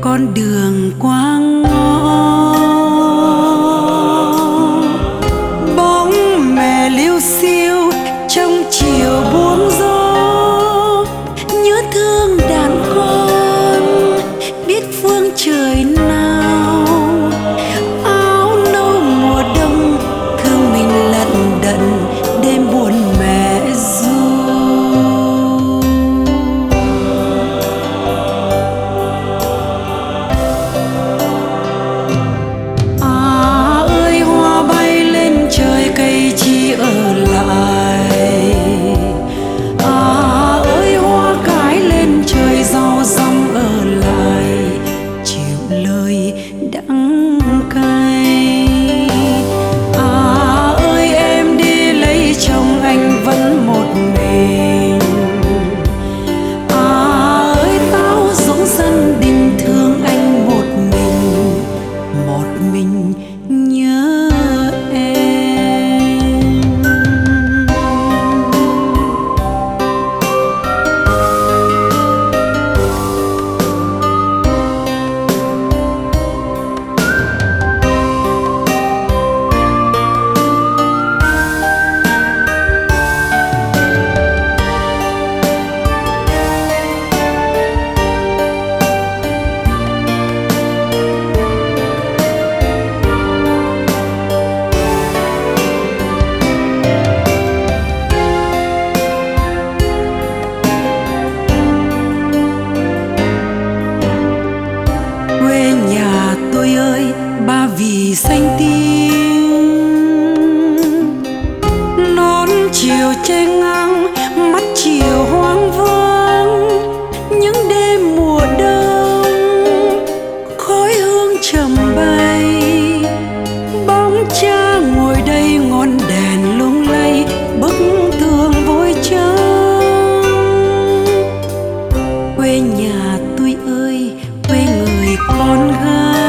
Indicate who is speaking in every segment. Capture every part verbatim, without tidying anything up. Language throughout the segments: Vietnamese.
Speaker 1: con đường qua ngõ, bóng mẹ liêu xiêu trong chiều buông gió, nhớ thương đàn con biết phương trời nào. Áo nâu mùa đông thương mình lận đận đêm buồn mẹ ru. Ba vì xanh tím nón chiều che ngang mắt chiều hoang vắng, những đêm mùa đông khói hương trầm bay, bóng cha ngồi đây ngọn đèn lung lay bức tường vội trắng. Quê nhà tôi ơi, quê người con gái,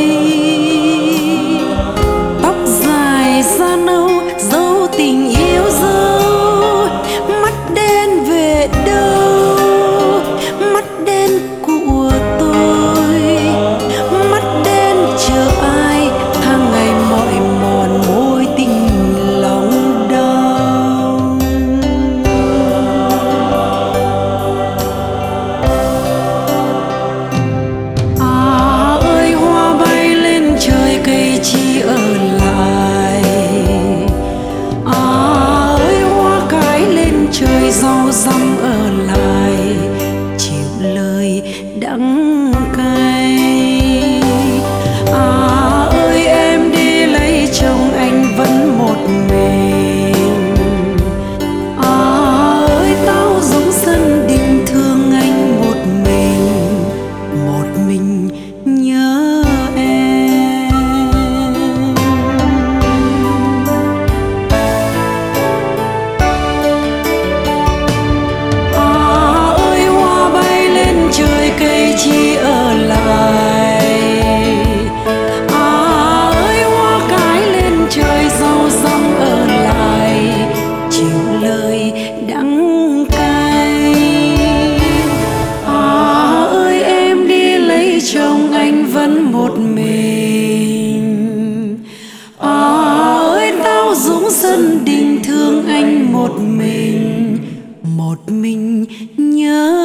Speaker 1: da nâu dấu tình yêu dấu, mắt đen về đâu, mắt đen của tôi, mắt đen chờ ai tháng ngày mỏi mòn môi tình lòng đau. À ơi hoa bay lên trời cây chi ở lại, trời rau răm ở lại chịu lời đắng cay. À ơi em đi lấy chồng anh vẫn một mình. À ơi tao giống dân định thương anh một mình, một mình nhớ em. Chi ở lại, à ơi hoa cái lên trời rau răm ở lại chịu lời đắng cay. À ơi em đi lấy chồng anh vẫn một mình. À ơi tao dũng dân đình thương anh một mình, một mình nhớ